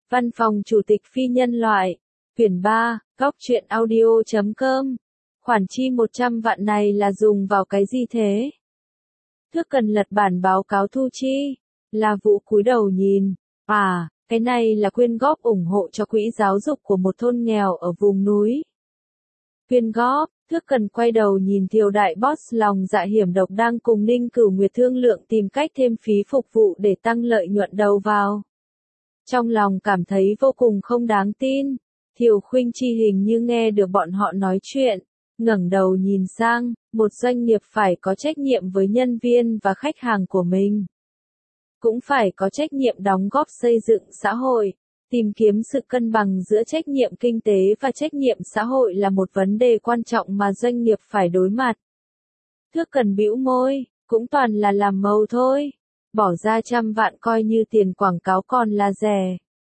Văn phòng Chủ tịch Phi Nhân Loại. Quyển 3, Góc truyện audio.com. Khoản chi 100 vạn này là dùng vào cái gì thế? Thước Cần lật bản báo cáo thu chi. La Vũ cúi đầu nhìn. À, cái này là quyên góp ủng hộ cho quỹ giáo dục của một thôn nghèo ở vùng núi. Quyên góp. Thước Cần quay đầu nhìn Thiều đại boss lòng dạ hiểm độc đang cùng Ninh Cửu Nguyệt thương lượng tìm cách thêm phí phục vụ để tăng lợi nhuận đầu vào. Trong lòng cảm thấy vô cùng không đáng tin. Thiều Khuynh Chi hình như nghe được bọn họ nói chuyện, ngẩng đầu nhìn sang, một doanh nghiệp phải có trách nhiệm với nhân viên và khách hàng của mình. Cũng phải có trách nhiệm đóng góp xây dựng xã hội. Tìm kiếm sự cân bằng giữa trách nhiệm kinh tế và trách nhiệm xã hội là một vấn đề quan trọng mà doanh nghiệp phải đối mặt. Thước Cần bĩu môi, cũng toàn là làm màu thôi. Bỏ ra 100 vạn coi như tiền quảng cáo còn là rẻ.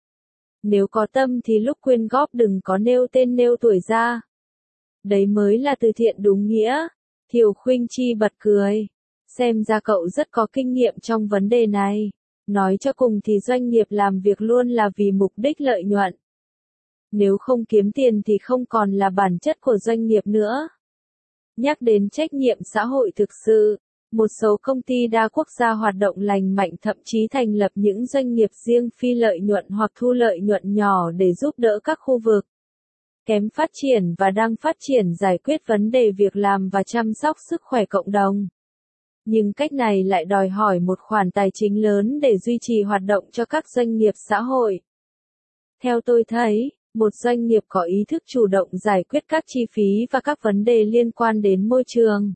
Nếu có tâm thì lúc quyên góp đừng có nêu tên nêu tuổi ra. Đấy mới là từ thiện đúng nghĩa. Thiều Khuynh Chi bật cười. Xem ra cậu rất có kinh nghiệm trong vấn đề này. Nói cho cùng thì doanh nghiệp làm việc luôn là vì mục đích lợi nhuận. Nếu không kiếm tiền thì không còn là bản chất của doanh nghiệp nữa. Nhắc đến trách nhiệm xã hội thực sự, một số công ty đa quốc gia hoạt động lành mạnh thậm chí thành lập những doanh nghiệp riêng phi lợi nhuận hoặc thu lợi nhuận nhỏ để giúp đỡ các khu vực kém phát triển và đang phát triển giải quyết vấn đề việc làm và chăm sóc sức khỏe cộng đồng. Nhưng cách này lại đòi hỏi một khoản tài chính lớn để duy trì hoạt động cho các doanh nghiệp xã hội. Theo tôi thấy, một doanh nghiệp có ý thức chủ động giải quyết các chi phí và các vấn đề liên quan đến môi trường,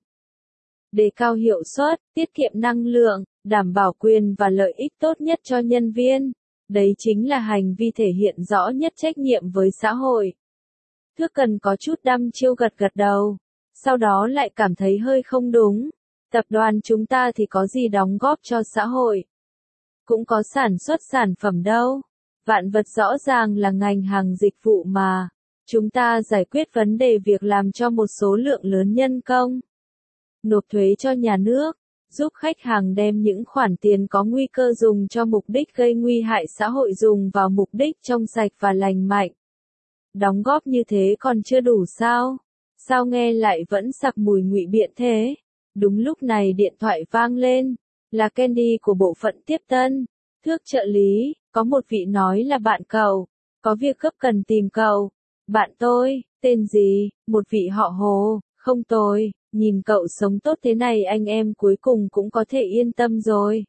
đề cao hiệu suất, tiết kiệm năng lượng, đảm bảo quyền và lợi ích tốt nhất cho nhân viên. Đấy chính là hành vi thể hiện rõ nhất trách nhiệm với xã hội. Thước Cần có chút đăm chiêu gật gật đầu, sau đó lại cảm thấy hơi không đúng. Tập đoàn chúng ta thì có gì đóng góp cho xã hội? Cũng có sản xuất sản phẩm đâu. Vạn vật rõ ràng là ngành hàng dịch vụ mà. Chúng ta giải quyết vấn đề việc làm cho một số lượng lớn nhân công. Nộp thuế cho nhà nước, giúp khách hàng đem những khoản tiền có nguy cơ dùng cho mục đích gây nguy hại xã hội dùng vào mục đích trong sạch và lành mạnh. Đóng góp như thế còn chưa đủ sao? Sao nghe lại vẫn sặc mùi ngụy biện thế? Đúng lúc này điện thoại vang lên, là Candy của bộ phận tiếp tân. Thước trợ lý, có một vị nói là bạn cậu, có việc gấp cần tìm cậu. Bạn tôi, tên gì? Một vị họ Hồ, không tôi, nhìn cậu sống tốt thế này anh em cuối cùng cũng có thể yên tâm rồi.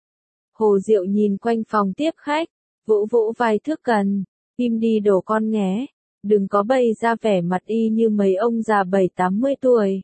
Hồ Diệu nhìn quanh phòng tiếp khách, vỗ vỗ vai Thước Cần, im đi đồ con nghé, đừng có bày ra vẻ mặt y như mấy ông già 70-80 tuổi.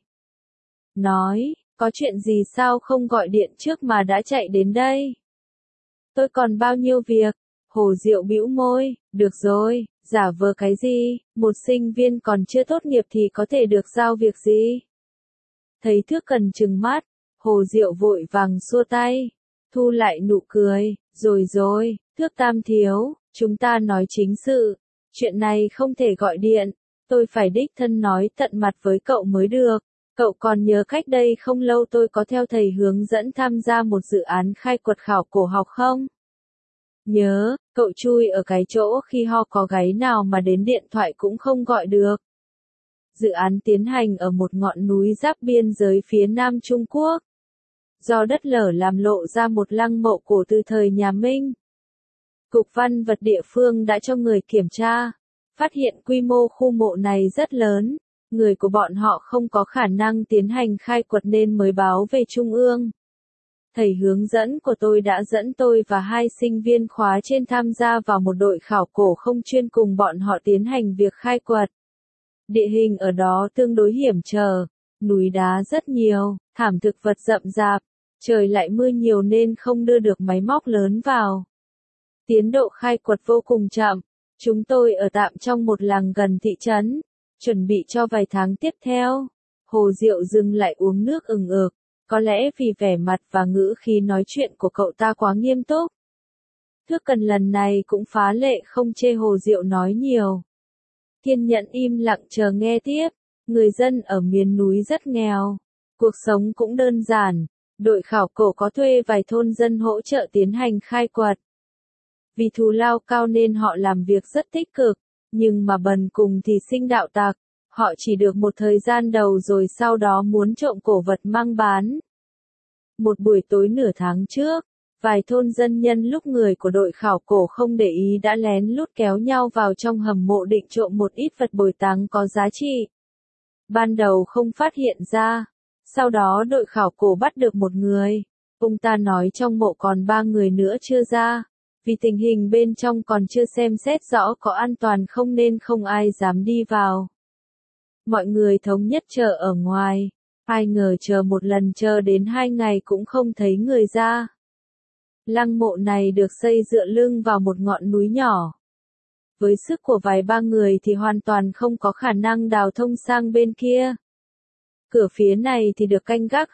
Nói, có chuyện gì sao không gọi điện trước mà đã chạy đến đây? Tôi còn bao nhiêu việc? Hồ Diệu bĩu môi, được rồi, giả vờ cái gì, một sinh viên còn chưa tốt nghiệp thì có thể được giao việc gì? Thấy Thước Cần trừng mắt, Hồ Diệu vội vàng xua tay, thu lại nụ cười, rồi, Thước Tam thiếu, chúng ta nói chính sự, chuyện này không thể gọi điện, tôi phải đích thân nói tận mặt với cậu mới được. Cậu còn nhớ cách đây không lâu tôi có theo thầy hướng dẫn tham gia một dự án khai quật khảo cổ học không? Nhớ, cậu chui ở cái chỗ khi ho có gáy nào mà đến điện thoại cũng không gọi được. Dự án tiến hành ở một ngọn núi giáp biên giới phía nam Trung Quốc. Do đất lở làm lộ ra một lăng mộ cổ từ thời nhà Minh. Cục Văn vật địa phương đã cho người kiểm tra, phát hiện quy mô khu mộ này rất lớn. Người của bọn họ không có khả năng tiến hành khai quật nên mới báo về Trung ương. Thầy hướng dẫn của tôi đã dẫn tôi và 2 sinh viên khóa trên tham gia vào một đội khảo cổ không chuyên cùng bọn họ tiến hành việc khai quật. Địa hình ở đó tương đối hiểm trở, núi đá rất nhiều, thảm thực vật rậm rạp, trời lại mưa nhiều nên không đưa được máy móc lớn vào. Tiến độ khai quật vô cùng chậm, chúng tôi ở tạm trong một làng gần thị trấn. Chuẩn bị cho vài tháng tiếp theo. Hồ Diệu dừng lại uống nước ừng ực, có lẽ vì vẻ mặt và ngữ khí nói chuyện của cậu ta quá nghiêm túc. Thước Cần lần này cũng phá lệ không chê Hồ Diệu nói nhiều. Kiên nhẫn im lặng chờ nghe tiếp, người dân ở miền núi rất nghèo, cuộc sống cũng đơn giản, đội khảo cổ có thuê vài thôn dân hỗ trợ tiến hành khai quật. Vì thù lao cao nên họ làm việc rất tích cực, nhưng mà bần cùng thì sinh đạo tặc. Họ chỉ được một thời gian đầu rồi sau đó muốn trộm cổ vật mang bán. Một buổi tối nửa tháng trước, vài thôn dân nhân lúc người của đội khảo cổ không để ý đã lén lút kéo nhau vào trong hầm mộ định trộm một ít vật bồi táng có giá trị. Ban đầu không phát hiện ra, sau đó đội khảo cổ bắt được một người. Ông ta nói trong mộ còn 3 người nữa chưa ra, vì tình hình bên trong còn chưa xem xét rõ có an toàn không nên không ai dám đi vào. Mọi người thống nhất chờ ở ngoài, ai ngờ chờ một lần chờ đến 2 ngày cũng không thấy người ra. Lăng mộ này được xây dựa lưng vào một ngọn núi nhỏ. Với sức của vài ba người thì hoàn toàn không có khả năng đào thông sang bên kia. Cửa phía này thì được canh gác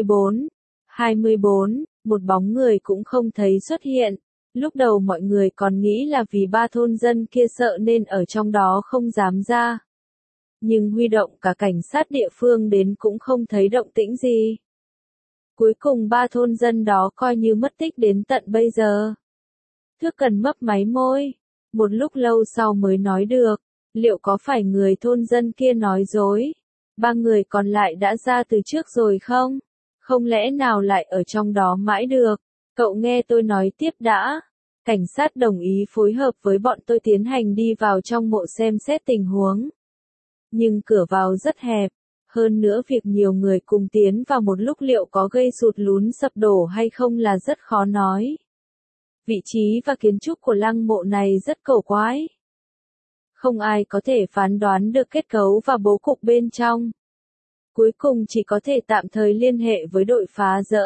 24, một bóng người cũng không thấy xuất hiện. Lúc đầu mọi người còn nghĩ là vì 3 thôn dân kia sợ nên ở trong đó không dám ra. Nhưng huy động cả cảnh sát địa phương đến cũng không thấy động tĩnh gì. Cuối cùng 3 thôn dân đó coi như mất tích đến tận bây giờ. Thước Cần mấp máy môi, một lúc lâu sau mới nói được, liệu có phải người thôn dân kia nói dối? 3 người còn lại đã ra từ trước rồi không? Không lẽ nào lại ở trong đó mãi được? Cậu nghe tôi nói tiếp đã. Cảnh sát đồng ý phối hợp với bọn tôi tiến hành đi vào trong mộ xem xét tình huống. Nhưng cửa vào rất hẹp. Hơn nữa việc nhiều người cùng tiến vào một lúc liệu có gây sụt lún sập đổ hay không là rất khó nói. Vị trí và kiến trúc của lăng mộ này rất cổ quái. Không ai có thể phán đoán được kết cấu và bố cục bên trong. Cuối cùng chỉ có thể tạm thời liên hệ với đội phá dỡ.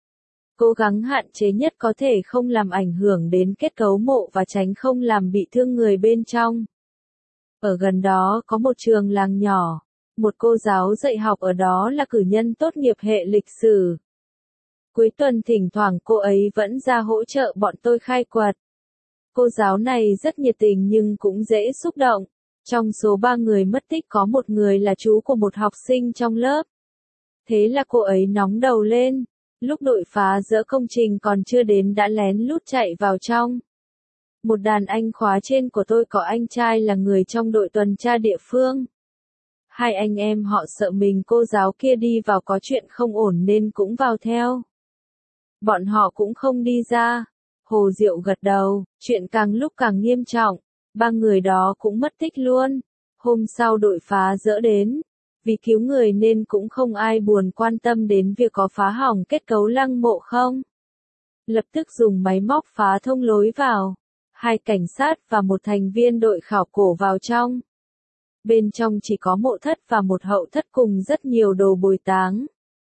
Cố gắng hạn chế nhất có thể không làm ảnh hưởng đến kết cấu mộ và tránh không làm bị thương người bên trong. Ở gần đó có một trường làng nhỏ. Một cô giáo dạy học ở đó là cử nhân tốt nghiệp hệ lịch sử. Cuối tuần thỉnh thoảng cô ấy vẫn ra hỗ trợ bọn tôi khai quật. Cô giáo này rất nhiệt tình nhưng cũng dễ xúc động. Trong số 3 người mất tích có một người là chú của một học sinh trong lớp. Thế là cô ấy nóng đầu lên. Lúc đội phá dỡ công trình còn chưa đến đã lén lút chạy vào trong. Một đàn anh khóa trên của tôi có anh trai là người trong đội tuần tra địa phương. 2 anh em họ sợ mình cô giáo kia đi vào có chuyện không ổn nên cũng vào theo. Bọn họ cũng không đi ra. Hồ Diệu gật đầu, chuyện càng lúc càng nghiêm trọng. 3 người đó cũng mất tích luôn. Hôm sau đội phá dỡ đến. Vì cứu người nên cũng không ai buồn quan tâm đến việc có phá hỏng kết cấu lăng mộ không. Lập tức dùng máy móc phá thông lối vào. 2 cảnh sát và một thành viên đội khảo cổ vào trong. Bên trong chỉ có mộ thất và một hậu thất cùng rất nhiều đồ bồi táng.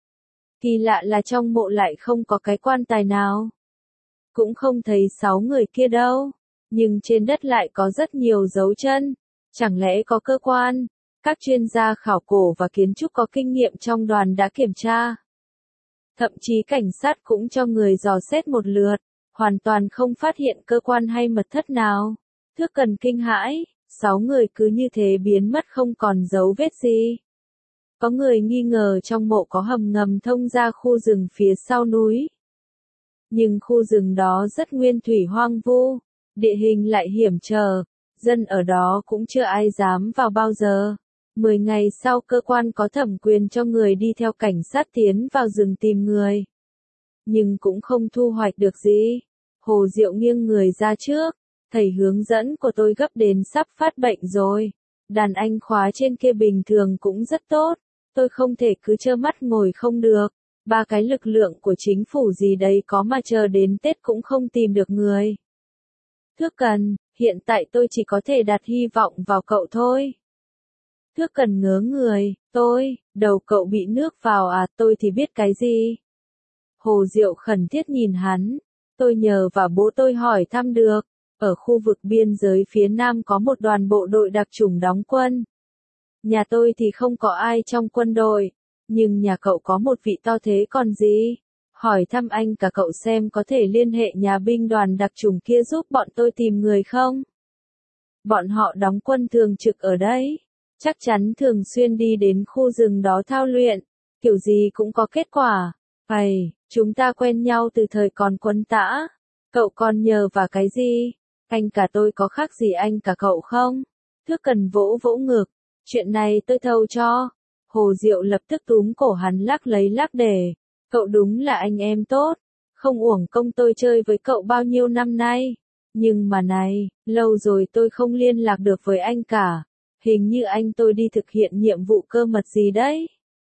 Kỳ lạ là trong mộ lại không có cái quan tài nào. Cũng không thấy 6 người kia đâu. Nhưng trên đất lại có rất nhiều dấu chân. Chẳng lẽ có cơ quan? Các chuyên gia khảo cổ và kiến trúc có kinh nghiệm trong đoàn đã kiểm tra. Thậm chí cảnh sát cũng cho người dò xét một lượt. Hoàn toàn không phát hiện cơ quan hay mật thất nào. Thước Cần kinh hãi. 6 người cứ như thế biến mất không còn dấu vết gì. Có người nghi ngờ trong mộ có hầm ngầm thông ra khu rừng phía sau núi. Nhưng khu rừng đó rất nguyên thủy hoang vu, địa hình lại hiểm trở, dân ở đó cũng chưa ai dám vào bao giờ. 10 ngày sau cơ quan có thẩm quyền cho người đi theo cảnh sát tiến vào rừng tìm người. Nhưng cũng không thu hoạch được gì. Hồ Diệu nghiêng người ra trước. Thầy hướng dẫn của tôi gấp đến sắp phát bệnh rồi. Đàn anh khóa trên kia bình thường cũng rất tốt. Tôi không thể cứ trơ mắt ngồi không được. 3 cái lực lượng của chính phủ gì đấy có mà chờ đến Tết cũng không tìm được người. Thước Cần, hiện tại tôi chỉ có thể đặt hy vọng vào cậu thôi. Thước Cần ngớ người, đầu cậu bị nước vào à, tôi thì biết cái gì. Hồ Diệu khẩn thiết nhìn hắn, tôi nhờ và bố tôi hỏi thăm được. Ở khu vực biên giới phía Nam có một đoàn bộ đội đặc chủng đóng quân. Nhà tôi thì không có ai trong quân đội, nhưng nhà cậu có một vị to thế còn gì. Hỏi thăm anh cả cậu xem có thể liên hệ nhà binh đoàn đặc chủng kia giúp bọn tôi tìm người không? Bọn họ đóng quân thường trực ở đấy. Chắc chắn thường xuyên đi đến khu rừng đó thao luyện. Kiểu gì cũng có kết quả. Chúng ta quen nhau từ thời còn quân tã. Cậu còn nhờ vào cái gì? Anh cả tôi có khác gì anh cả cậu không? Thước Cần vỗ vỗ ngực. Chuyện này tôi thâu cho. Hồ Diệu lập tức túm cổ hắn lắc lấy lắc để. Cậu đúng là anh em tốt. Không uổng công tôi chơi với cậu bao nhiêu năm nay. Nhưng mà này, lâu rồi tôi không liên lạc được với anh cả. Hình như anh tôi đi thực hiện nhiệm vụ cơ mật gì đấy.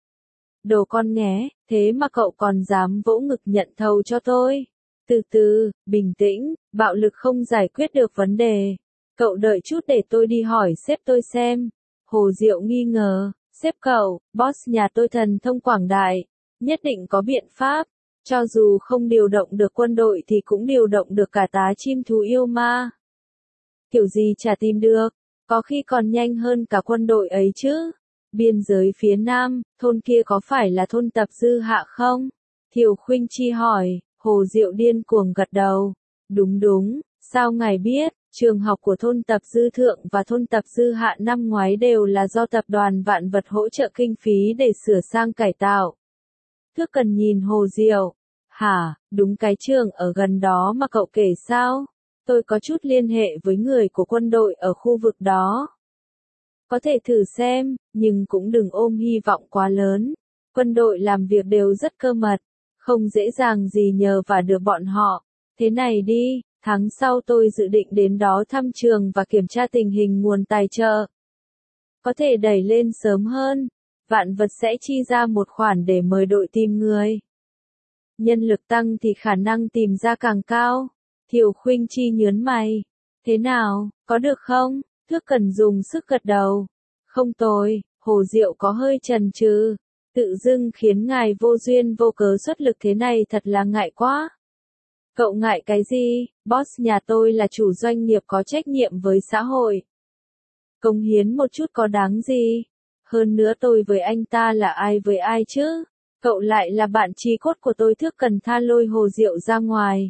Đồ con nghé, thế mà cậu còn dám vỗ ngực nhận thầu cho tôi. Từ từ, bình tĩnh, bạo lực không giải quyết được vấn đề. Cậu đợi chút để tôi đi hỏi sếp tôi xem. Hồ Diệu nghi ngờ, sếp cậu, boss nhà tôi thần thông quảng đại, nhất định có biện pháp. Cho dù không điều động được quân đội thì cũng điều động được cả tá chim thú yêu ma. Kiểu gì chả tìm được, có khi còn nhanh hơn cả quân đội ấy chứ. Biên giới phía Nam, thôn kia có phải là thôn Tập Dư Hạ không? Thiều Khuynh Chi hỏi, Hồ Diệu điên cuồng gật đầu. Đúng đúng, sao ngài biết, trường học của thôn Tập Dư Thượng và thôn Tập Dư Hạ năm ngoái đều là do tập đoàn Vạn Vật hỗ trợ kinh phí để sửa sang cải tạo. Thước Cần nhìn Hồ Diệu. Hả, đúng cái trường ở gần đó mà cậu kể sao? Tôi có chút liên hệ với người của quân đội ở khu vực đó. Có thể thử xem, nhưng cũng đừng ôm hy vọng quá lớn. Quân đội làm việc đều rất cơ mật, không dễ dàng gì nhờ và được bọn họ. Thế này đi, tháng sau tôi dự định đến đó thăm trường và kiểm tra tình hình nguồn tài trợ. Có thể đẩy lên sớm hơn, Vạn Vật sẽ chi ra một khoản để mời đội tìm người. Nhân lực tăng thì khả năng tìm ra càng cao. Thiều Khuynh Chi nhớn mày. Thế nào, có được không? Thước Cần dùng sức gật đầu. Không tồi, Hồ Diệu có hơi chần chừ. Tự dưng khiến ngài vô duyên vô cớ xuất lực thế này thật là ngại quá. Cậu ngại cái gì? Boss nhà tôi là chủ doanh nghiệp có trách nhiệm với xã hội. Cống hiến một chút có đáng gì? Hơn nữa tôi với anh ta là ai với ai chứ? Cậu lại là bạn chí cốt của tôi. Thước Cần tha lôi Hồ Diệu ra ngoài.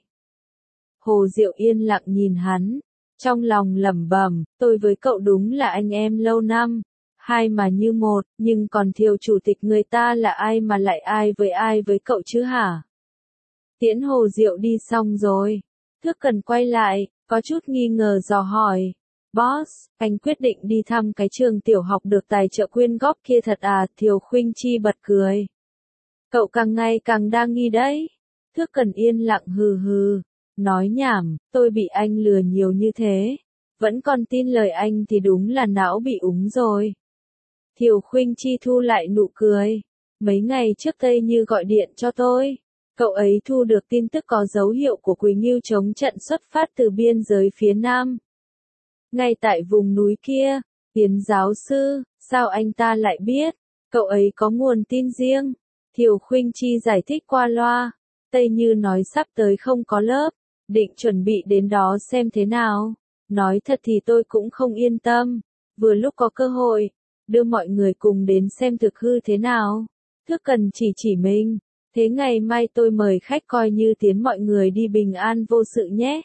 Hồ Diệu yên lặng nhìn hắn. Trong lòng lẩm bẩm, tôi với cậu đúng là anh em lâu năm. Hai mà như một, nhưng còn Thiều chủ tịch người ta là ai mà lại ai với cậu chứ hả? Tiễn Hồ Diệu đi xong rồi. Thước Cần quay lại, có chút nghi ngờ dò hỏi. Boss, anh quyết định đi thăm cái trường tiểu học được tài trợ quyên góp kia thật à? Thiều Khuynh Chi bật cười. Cậu càng ngày càng đa nghi đấy. Thước Cần yên lặng hừ hừ. Nói nhảm, tôi bị anh lừa nhiều như thế. Vẫn còn tin lời anh thì đúng là não bị úng rồi. Thiều Khuynh Chi thu lại nụ cười. Mấy ngày trước Tây Như gọi điện cho tôi. Cậu ấy thu được tin tức có dấu hiệu của Quỳ Ngưu chống trận xuất phát từ biên giới phía Nam. Ngay tại vùng núi kia, Tiến giáo sư, sao anh ta lại biết? Cậu ấy có nguồn tin riêng. Thiều Khuynh Chi giải thích qua loa. Tây Như nói sắp tới không có lớp, định chuẩn bị đến đó xem thế nào. Nói thật thì tôi cũng không yên tâm. Vừa lúc có cơ hội, đưa mọi người cùng đến xem thực hư thế nào. Thước Cần chỉ mình. Thế ngày mai tôi mời khách coi như tiến mọi người đi bình an vô sự nhé.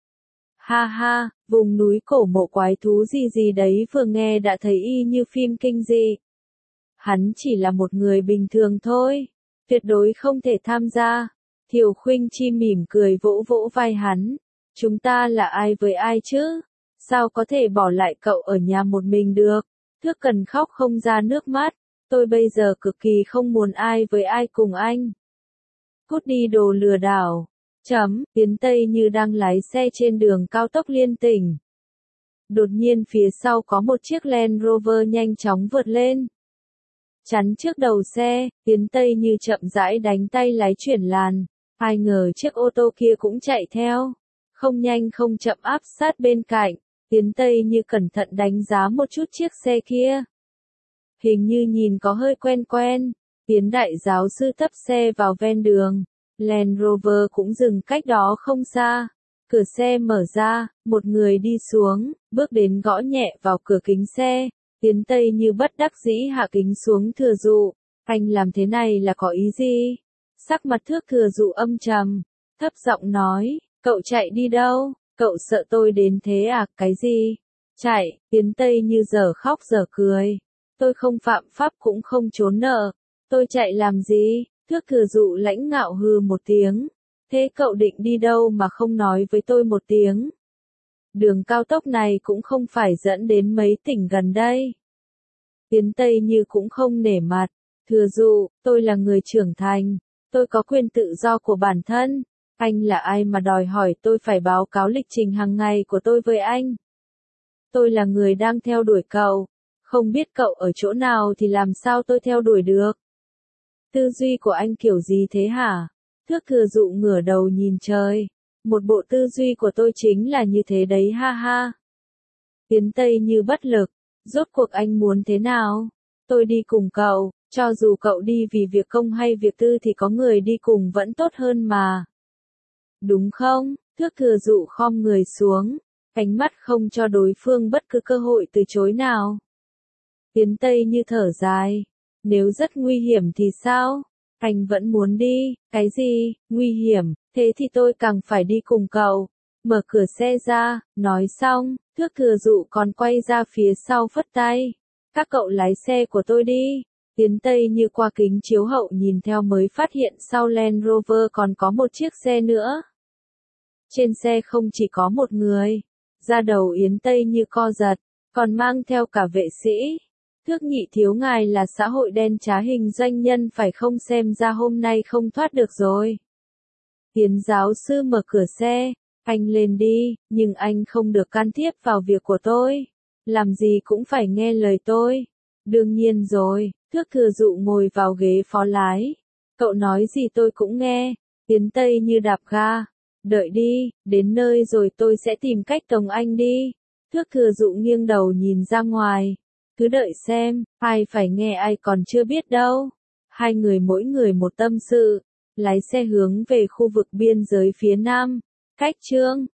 Ha ha, vùng núi cổ mộ quái thú gì đấy vừa nghe đã thấy y như phim kinh dị. Hắn chỉ là một người bình thường thôi, tuyệt đối không thể tham gia. Thiều Khuynh Chi mỉm cười vỗ vỗ vai hắn. Chúng ta là ai với ai chứ? Sao có thể bỏ lại cậu ở nhà một mình được? Thước Cần khóc không ra nước mắt. Tôi bây giờ cực kỳ không muốn ai với ai cùng anh. Cút đi đồ lừa đảo. Tiến Tây Như đang lái xe trên đường cao tốc liên tỉnh. Đột nhiên phía sau có một chiếc Land Rover nhanh chóng vượt lên. Chắn trước đầu xe, Tiến Tây Như chậm rãi đánh tay lái chuyển làn. Ai ngờ chiếc ô tô kia cũng chạy theo. Không nhanh không chậm áp sát bên cạnh. Tiến Tây Như cẩn thận đánh giá một chút chiếc xe kia. Hình như nhìn có hơi quen quen. Tiến đại giáo sư thấp xe vào ven đường. Land Rover cũng dừng cách đó không xa. Cửa xe mở ra, một người đi xuống, bước đến gõ nhẹ vào cửa kính xe. Tiến Tây Như bất đắc dĩ hạ kính xuống thừa dụ. Anh làm thế này là có ý gì? Sắc mặt Thước Thừa Dụ âm trầm, thấp giọng nói, cậu chạy đi đâu? Cậu sợ tôi đến thế à? Cái gì? Chạy, Tiến Tây Như giờ khóc giờ cười. Tôi không phạm pháp cũng không trốn nợ. Tôi chạy làm gì? Thước Thừa Dụ lãnh ngạo hừ một tiếng. Thế cậu định đi đâu mà không nói với tôi một tiếng? Đường cao tốc này cũng không phải dẫn đến mấy tỉnh gần đây. Tiến Tây Như cũng không nể mặt. Thừa dụ, tôi là người trưởng thành. Tôi có quyền tự do của bản thân. Anh là ai mà đòi hỏi tôi phải báo cáo lịch trình hàng ngày của tôi với anh? Tôi là người đang theo đuổi cậu. Không biết cậu ở chỗ nào thì làm sao tôi theo đuổi được? Tư duy của anh kiểu gì thế hả? Thước Thừa Dụ ngửa đầu nhìn trời. Một bộ tư duy của tôi chính là như thế đấy ha ha. Tiến Tây Như bất lực. Rốt cuộc anh muốn thế nào? Tôi đi cùng cậu, cho dù cậu đi vì việc công hay việc tư thì có người đi cùng vẫn tốt hơn mà. Đúng không? Thước Thừa Dụ khom người xuống, ánh mắt không cho đối phương bất cứ cơ hội từ chối nào. Tiến Tây Như thở dài. Nếu rất nguy hiểm thì sao? Anh vẫn muốn đi. Cái gì? Nguy hiểm? Thế thì tôi càng phải đi cùng cậu. Mở cửa xe ra, nói xong, Thước Thừa Dụ còn quay ra phía sau phất tay. Các cậu lái xe của tôi đi. Tiến Tây Như qua kính chiếu hậu nhìn theo mới phát hiện sau Land Rover còn có một chiếc xe nữa. Trên xe không chỉ có một người. Da đầu Yến Tây Như co giật, còn mang theo cả vệ sĩ. Thước nhị thiếu ngài là xã hội đen trá hình doanh nhân phải không, xem ra hôm nay không thoát được rồi. Tiến giáo sư mở cửa xe, anh lên đi, nhưng anh không được can thiệp vào việc của tôi. Làm gì cũng phải nghe lời tôi. Đương nhiên rồi, Thước Thừa Dụ ngồi vào ghế phó lái. Cậu nói gì tôi cũng nghe. Tiến Tây Như đạp ga. Đợi đi, đến nơi rồi tôi sẽ tìm cách tống anh đi. Thước Thừa Dụ nghiêng đầu nhìn ra ngoài. Cứ đợi xem, ai phải nghe ai còn chưa biết đâu. Hai người mỗi người một tâm sự, lái xe hướng về khu vực biên giới phía nam. Cách Chương